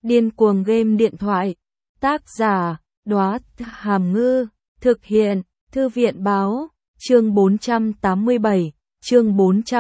Điên cuồng game điện thoại. Tác giả, Đóa Hàm Ngư. Thực hiện, Thư viện báo. Chương 487, chương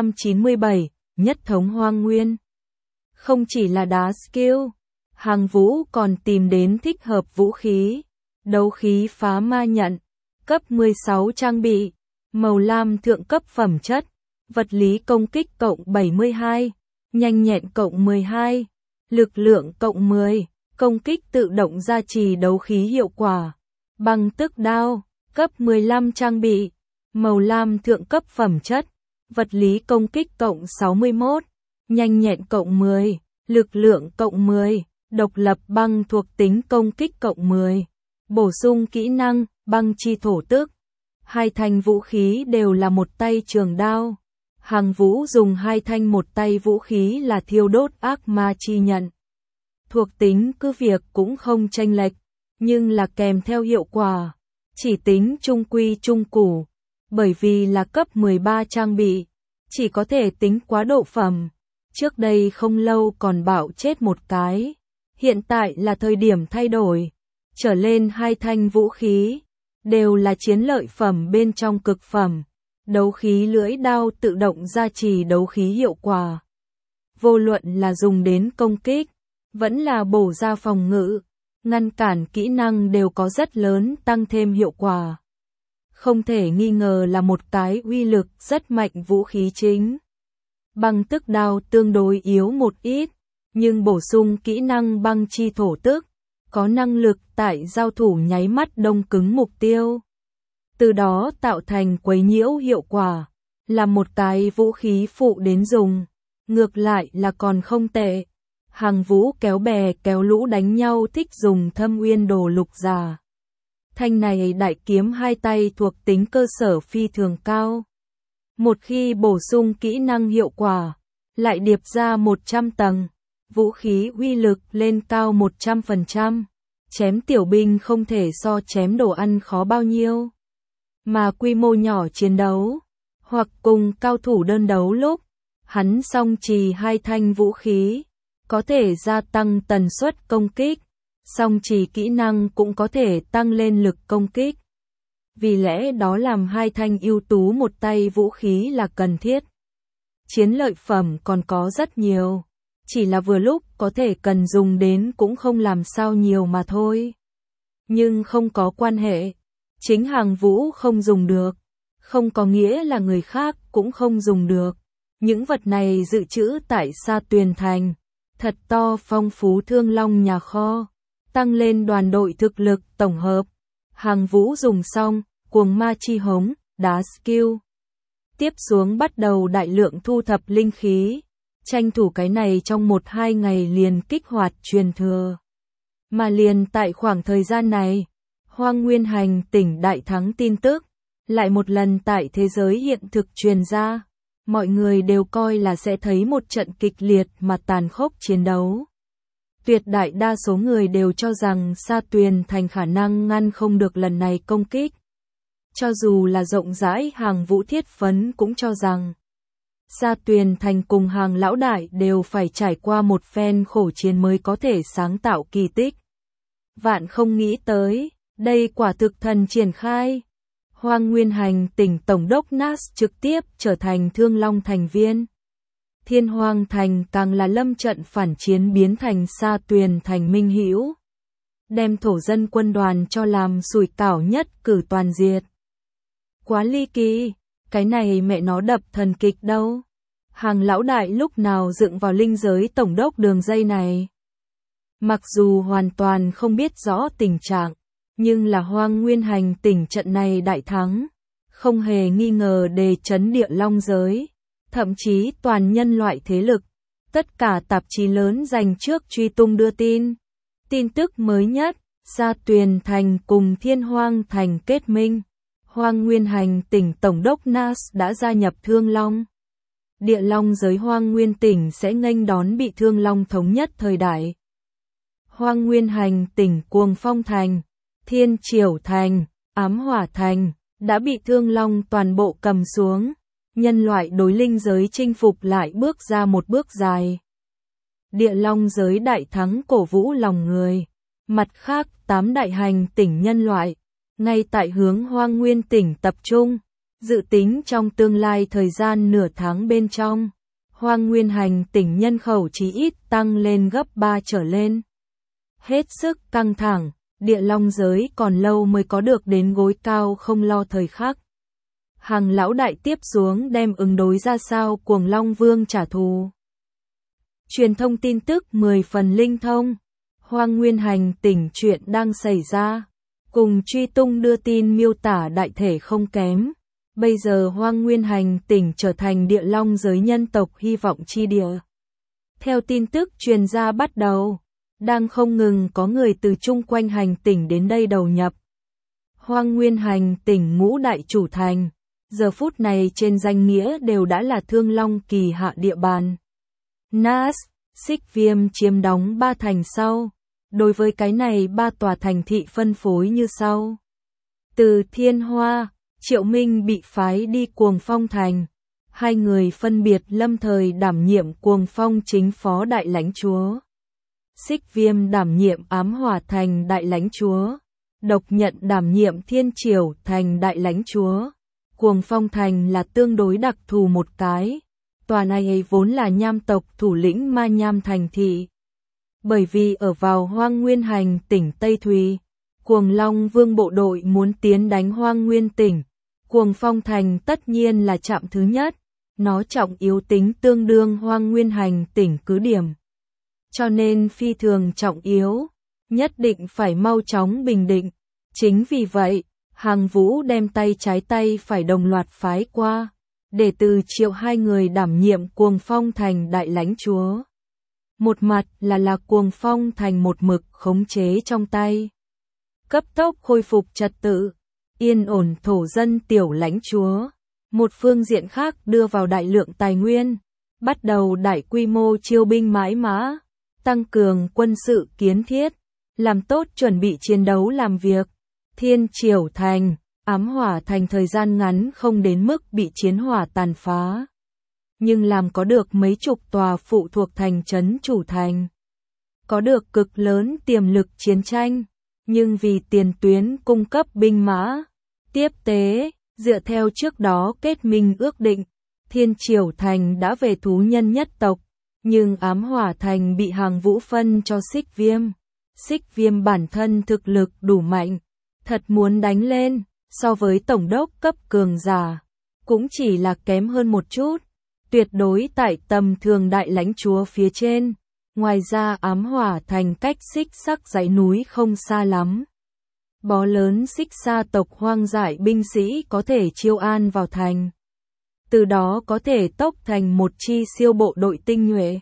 497, nhất thống hoang nguyên. Không chỉ là đá skill, Hàng Vũ còn tìm đến thích hợp vũ khí. Đấu khí phá ma nhận, cấp 16 trang bị, màu lam thượng cấp phẩm chất, vật lý công kích cộng 72, nhanh nhẹn cộng 12, lực lượng cộng 10, công kích tự động gia trì đấu khí hiệu quả. Băng tức đao, cấp 15 trang bị, màu lam thượng cấp phẩm chất, vật lý công kích cộng 61, nhanh nhẹn cộng 10, lực lượng cộng 10, độc lập băng thuộc tính công kích cộng 10. Bổ sung kỹ năng, băng chi thổ tức. Hai thanh vũ khí đều là một tay trường đao. Hàng Vũ dùng hai thanh một tay vũ khí là thiêu đốt ác ma chi nhận. Thuộc tính cứ việc cũng không chênh lệch, nhưng là kèm theo hiệu quả. Chỉ tính trung quy trung củ, bởi vì là cấp 13 trang bị, chỉ có thể tính quá độ phẩm. Trước đây không lâu còn bạo chết một cái, hiện tại là thời điểm thay đổi. Trở lên hai thanh vũ khí, đều là chiến lợi phẩm bên trong cực phẩm. Đấu khí lưỡi đao tự động gia trì đấu khí hiệu quả. Vô luận là dùng đến công kích, vẫn là bổ ra phòng ngự, ngăn cản kỹ năng đều có rất lớn tăng thêm hiệu quả. Không thể nghi ngờ là một cái uy lực rất mạnh vũ khí chính. Băng tức đao tương đối yếu một ít, nhưng bổ sung kỹ năng băng chi thổ tức, có năng lực tại giao thủ nháy mắt đông cứng mục tiêu. Từ đó tạo thành quấy nhiễu hiệu quả, là một cái vũ khí phụ đến dùng. Ngược lại là còn không tệ. Hàng Vũ kéo bè kéo lũ đánh nhau thích dùng Thâm Uyên Đồ Lục giả. Thanh này đại kiếm hai tay thuộc tính cơ sở phi thường cao. Một khi bổ sung kỹ năng hiệu quả, lại điệp ra 100 tầng, vũ khí uy lực lên cao 100%. Chém tiểu binh không thể so chém đồ ăn khó bao nhiêu. Mà quy mô nhỏ chiến đấu, hoặc cùng cao thủ đơn đấu lúc, hắn song trì hai thanh vũ khí, có thể gia tăng tần suất công kích, song trì kỹ năng cũng có thể tăng lên lực công kích. Vì lẽ đó làm hai thanh ưu tú một tay vũ khí là cần thiết. Chiến lợi phẩm còn có rất nhiều, chỉ là vừa lúc có thể cần dùng đến cũng không làm sao nhiều mà thôi. Nhưng không có quan hệ, chính Hàng Vũ không dùng được, không có nghĩa là người khác cũng không dùng được. Những vật này dự trữ tại Sa Tuyền Thành, thật to phong phú Thương Long nhà kho, tăng lên đoàn đội thực lực tổng hợp. Hàng Vũ dùng xong, cuồng ma chi hống, đá skill. Tiếp xuống bắt đầu đại lượng thu thập linh khí, tranh thủ cái này trong 1-2 ngày liền kích hoạt truyền thừa. Mà liền tại khoảng thời gian này, Hoang Nguyên Hành tỉnh đại thắng tin tức, lại một lần tại thế giới hiện thực truyền ra. Mọi người đều coi là sẽ thấy một trận kịch liệt mà tàn khốc chiến đấu. Tuyệt đại đa số người đều cho rằng Sa Tuyền Thành khả năng ngăn không được lần này công kích. Cho dù là rộng rãi Hàng Vũ thiết phấn cũng cho rằng Sa Tuyền Thành cùng Hàng lão đại đều phải trải qua một phen khổ chiến mới có thể sáng tạo kỳ tích. Vạn không nghĩ tới, đây quả thực thần triển khai. Hoang Nguyên Hành tỉnh Tổng đốc Nas trực tiếp trở thành Thương Long thành viên. Thiên Hoang Thành càng là lâm trận phản chiến biến thành Sa Tuyền Thành minh hữu. Đem thổ dân quân đoàn cho làm sủi cảo nhất cử toàn diệt. Quá ly kỳ, cái này mẹ nó đập thần kịch đâu. Hàng lão đại lúc nào dựng vào linh giới tổng đốc đường dây này. Mặc dù hoàn toàn không biết rõ tình trạng, nhưng là Hoang Nguyên Hành tỉnh trận này đại thắng, không hề nghi ngờ đề chấn địa long giới, thậm chí toàn nhân loại thế lực. Tất cả tạp chí lớn dành trước truy tung đưa tin. Tin tức mới nhất, Sa Tuyền Thành cùng Thiên Hoang Thành kết minh. Hoang Nguyên Hành tỉnh Tổng đốc Nas đã gia nhập Thương Long. Địa long giới Hoang Nguyên tỉnh sẽ nghênh đón bị Thương Long thống nhất thời đại. Hoang Nguyên Hành tỉnh Cuồng Phong Thành, Thiên Triểu Thành, Ám Hỏa Thành, đã bị Thương Long toàn bộ cầm xuống. Nhân loại đối linh giới chinh phục lại bước ra một bước dài. Địa Long giới đại thắng cổ vũ lòng người. Mặt khác, 8 đại hành tỉnh nhân loại, ngay tại hướng Hoang Nguyên tỉnh tập trung, dự tính trong tương lai thời gian nửa tháng bên trong, Hoang Nguyên hành tỉnh nhân khẩu chí ít tăng lên gấp 3 trở lên. Hết sức căng thẳng, Địa Long giới còn lâu mới có được đến gối cao không lo thời khắc. Hàng lão đại tiếp xuống đem ứng đối ra sao Cuồng Long Vương trả thù. Truyền thông tin tức 10 phần linh thông. Hoang Nguyên hành tỉnh chuyện đang xảy ra, cùng truy tung đưa tin miêu tả đại thể không kém. Bây giờ Hoang Nguyên hành tỉnh trở thành Địa Long giới nhân tộc hy vọng chi địa. Theo tin tức truyền ra bắt đầu, đang không ngừng có người từ chung quanh hành tỉnh đến đây đầu nhập. Hoang Nguyên hành tỉnh ngũ đại chủ thành, giờ phút này trên danh nghĩa đều đã là Thương Long kỳ hạ địa bàn. Nas, Xích Viêm chiếm đóng 3 thành sau. Đối với cái này 3 tòa thành thị phân phối như sau. Từ Thiên Hoa, Triệu Minh bị phái đi Cuồng Phong thành. 2 người phân biệt lâm thời đảm nhiệm Cuồng Phong chính phó đại lãnh chúa. Xích Viêm đảm nhiệm Ám Hỏa thành đại lãnh chúa. Độc Nhận đảm nhiệm Thiên Triều thành đại lãnh chúa. Cuồng Phong thành là tương đối đặc thù một cái. Tòa này vốn là nham tộc thủ lĩnh Ma Nham thành thị. Bởi vì ở vào Hoang Nguyên hành tỉnh Tây Thùy, Cuồng Long Vương bộ đội muốn tiến đánh Hoang Nguyên tỉnh, Cuồng Phong thành tất nhiên là trạm thứ nhất, nó trọng yếu tính tương đương Hoang Nguyên hành tỉnh cứ điểm. Cho nên phi thường trọng yếu, nhất định phải mau chóng bình định. Chính vì vậy, Hàng Vũ đem tay trái tay phải đồng loạt phái qua, để từ Triệu 2 người đảm nhiệm Cuồng Phong thành đại lãnh chúa. Một mặt là Cuồng Phong thành một mực khống chế trong tay. Cấp tốc khôi phục trật tự, yên ổn thổ dân tiểu lãnh chúa. Một phương diện khác đưa vào đại lượng tài nguyên, bắt đầu đại quy mô chiêu binh mãi mã, tăng cường quân sự kiến thiết, làm tốt chuẩn bị chiến đấu làm việc. Thiên Triều thành, Ám Hỏa thành thời gian ngắn không đến mức bị chiến hỏa tàn phá. Nhưng làm có được mấy chục tòa phụ thuộc thành trấn chủ thành. Có được cực lớn tiềm lực chiến tranh, nhưng vì tiền tuyến cung cấp binh mã, tiếp tế, dựa theo trước đó kết minh ước định, Thiên Triều thành đã về thú nhân nhất tộc, nhưng Ám Hỏa thành bị Hàng Vũ phân cho Xích Viêm. Xích Viêm bản thân thực lực đủ mạnh, thật muốn đánh lên, so với tổng đốc cấp cường giả, cũng chỉ là kém hơn một chút. Tuyệt đối tại tầm thường đại lãnh chúa phía trên. Ngoài ra Ám Hỏa thành cách Xích Sắc dãy núi không xa lắm. Bó lớn Xích Sa tộc hoang dại binh sĩ có thể chiêu an vào thành. Từ đó có thể tốc thành một chi siêu bộ đội tinh nhuệ.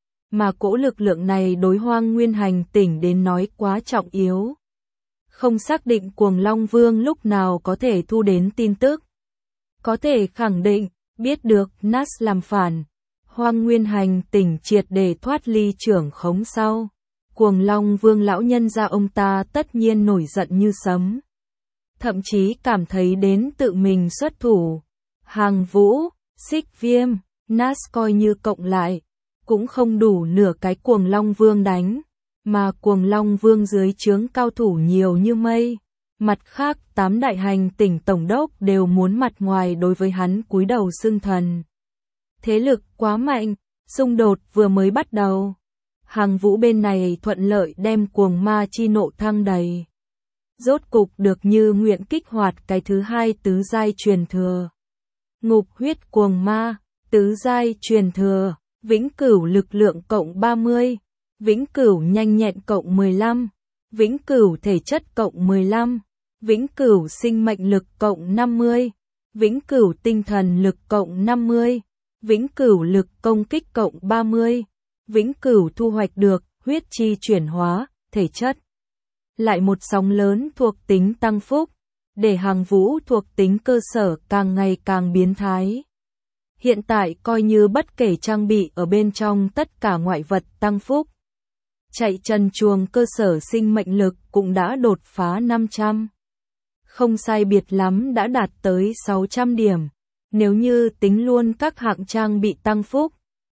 Mà cỗ lực lượng này đối Hoang Nguyên hành tỉnh đến nói quá trọng yếu. Không xác định Cuồng Long Vương lúc nào có thể thu đến tin tức. Có thể khẳng định, biết được Nas làm phản, Hoang Nguyên hành tỉnh triệt để thoát ly trưởng khống sau. Cuồng Long Vương lão nhân gia ông ta tất nhiên nổi giận như sấm. Thậm chí cảm thấy đến tự mình xuất thủ. Hàng Vũ, Xích Viêm, Nas coi như cộng lại, cũng không đủ nửa cái Cuồng Long Vương đánh. Mà Cuồng Long Vương dưới trướng cao thủ nhiều như mây. Mặt khác 8 đại hành tỉnh tổng đốc đều muốn mặt ngoài đối với hắn cúi đầu xưng thần. Thế lực quá mạnh, xung đột vừa mới bắt đầu. Hàng Vũ bên này thuận lợi đem cuồng ma chi nộ thăng đầy. Rốt cục được như nguyện kích hoạt cái thứ 2 tứ giai truyền thừa. Ngục huyết cuồng ma, tứ giai truyền thừa, vĩnh cửu lực lượng cộng 30, vĩnh cửu nhanh nhẹn cộng 15, vĩnh cửu thể chất cộng 15. Vĩnh cửu sinh mệnh lực cộng 50, vĩnh cửu tinh thần lực cộng 50, vĩnh cửu lực công kích cộng 30, vĩnh cửu thu hoạch được huyết chi chuyển hóa, thể chất. Lại một sóng lớn thuộc tính tăng phúc, để Hàng Vũ thuộc tính cơ sở càng ngày càng biến thái. Hiện tại coi như bất kể trang bị ở bên trong tất cả ngoại vật tăng phúc. Chạy trần chuồng cơ sở sinh mệnh lực cũng đã đột phá 500. Không sai biệt lắm đã đạt tới 600 điểm. Nếu như tính luôn các hạng trang bị tăng phúc,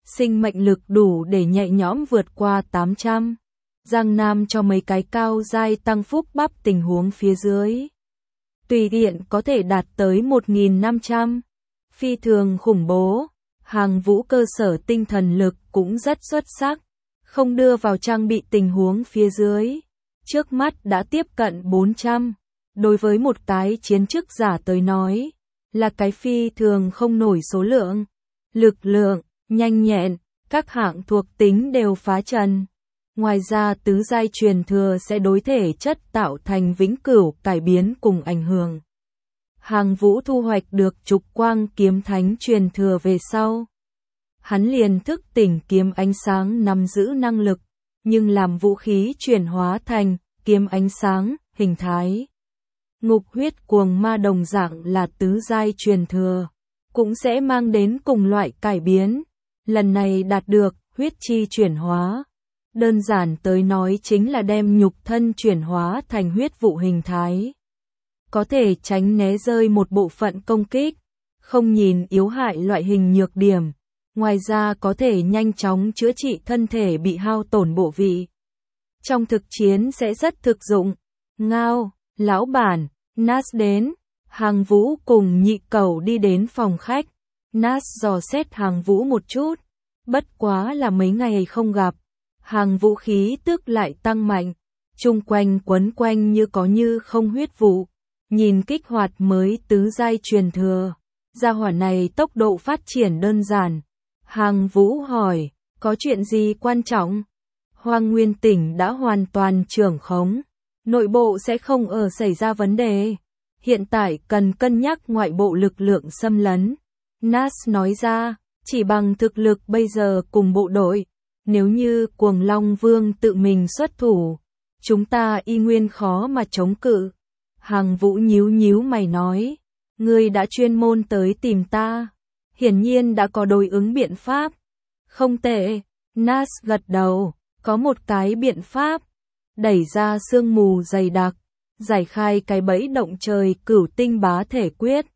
sinh mệnh lực đủ để nhẹ nhõm vượt qua 800. Giang Nam cho mấy cái cao giai tăng phúc bắp tình huống phía dưới. Tùy tiện có thể đạt tới 1.500. Phi thường khủng bố. Hàng Vũ cơ sở tinh thần lực cũng rất xuất sắc. Không đưa vào trang bị tình huống phía dưới. Trước mắt đã tiếp cận 400. Đối với một cái chiến chức giả tới nói, là cái phi thường không nổi số lượng. Lực lượng, nhanh nhẹn, các hạng thuộc tính đều phá trần. Ngoài ra tứ giai truyền thừa sẽ đối thể chất tạo thành vĩnh cửu cải biến cùng ảnh hưởng. Hàng Vũ thu hoạch được trục quang kiếm thánh truyền thừa về sau. Hắn liền thức tỉnh kiếm ánh sáng nắm giữ năng lực, nhưng làm vũ khí chuyển hóa thành kiếm ánh sáng, hình thái. Ngục huyết cuồng ma đồng dạng là tứ giai truyền thừa, cũng sẽ mang đến cùng loại cải biến. Lần này đạt được huyết chi chuyển hóa. Đơn giản tới nói chính là đem nhục thân chuyển hóa thành huyết vụ hình thái. Có thể tránh né rơi một bộ phận công kích, không nhìn yếu hại loại hình nhược điểm. Ngoài ra có thể nhanh chóng chữa trị thân thể bị hao tổn bộ vị. Trong thực chiến sẽ rất thực dụng. Ngao, lão bản, Nas đến. Hàng Vũ cùng Nhị Cẩu đi đến phòng khách. Nas dò xét Hàng Vũ một chút. Bất quá là mấy ngày không gặp. Hàng Vũ khí tức lại tăng mạnh. Chung quanh quấn quanh như có như không huyết vụ. Nhìn kích hoạt mới tứ giai truyền thừa. Gia hỏa này tốc độ phát triển đơn giản. Hàng Vũ hỏi, có chuyện gì quan trọng? Hoang Nguyên tỉnh đã hoàn toàn trưởng khống. Nội bộ sẽ không xảy ra vấn đề. Hiện tại cần cân nhắc ngoại bộ lực lượng xâm lấn. Nas nói ra, chỉ bằng thực lực bây giờ cùng bộ đội. Nếu như Cuồng Long Vương tự mình xuất thủ, chúng ta y nguyên khó mà chống cự. Hàng Vũ nhíu nhíu mày nói, ngươi đã chuyên môn tới tìm ta. Hiển nhiên đã có đối ứng biện pháp. Không tệ, Nas gật đầu, có một cái biện pháp. Đẩy ra sương mù dày đặc, giải khai cái bẫy động trời cửu tinh bá thể quyết.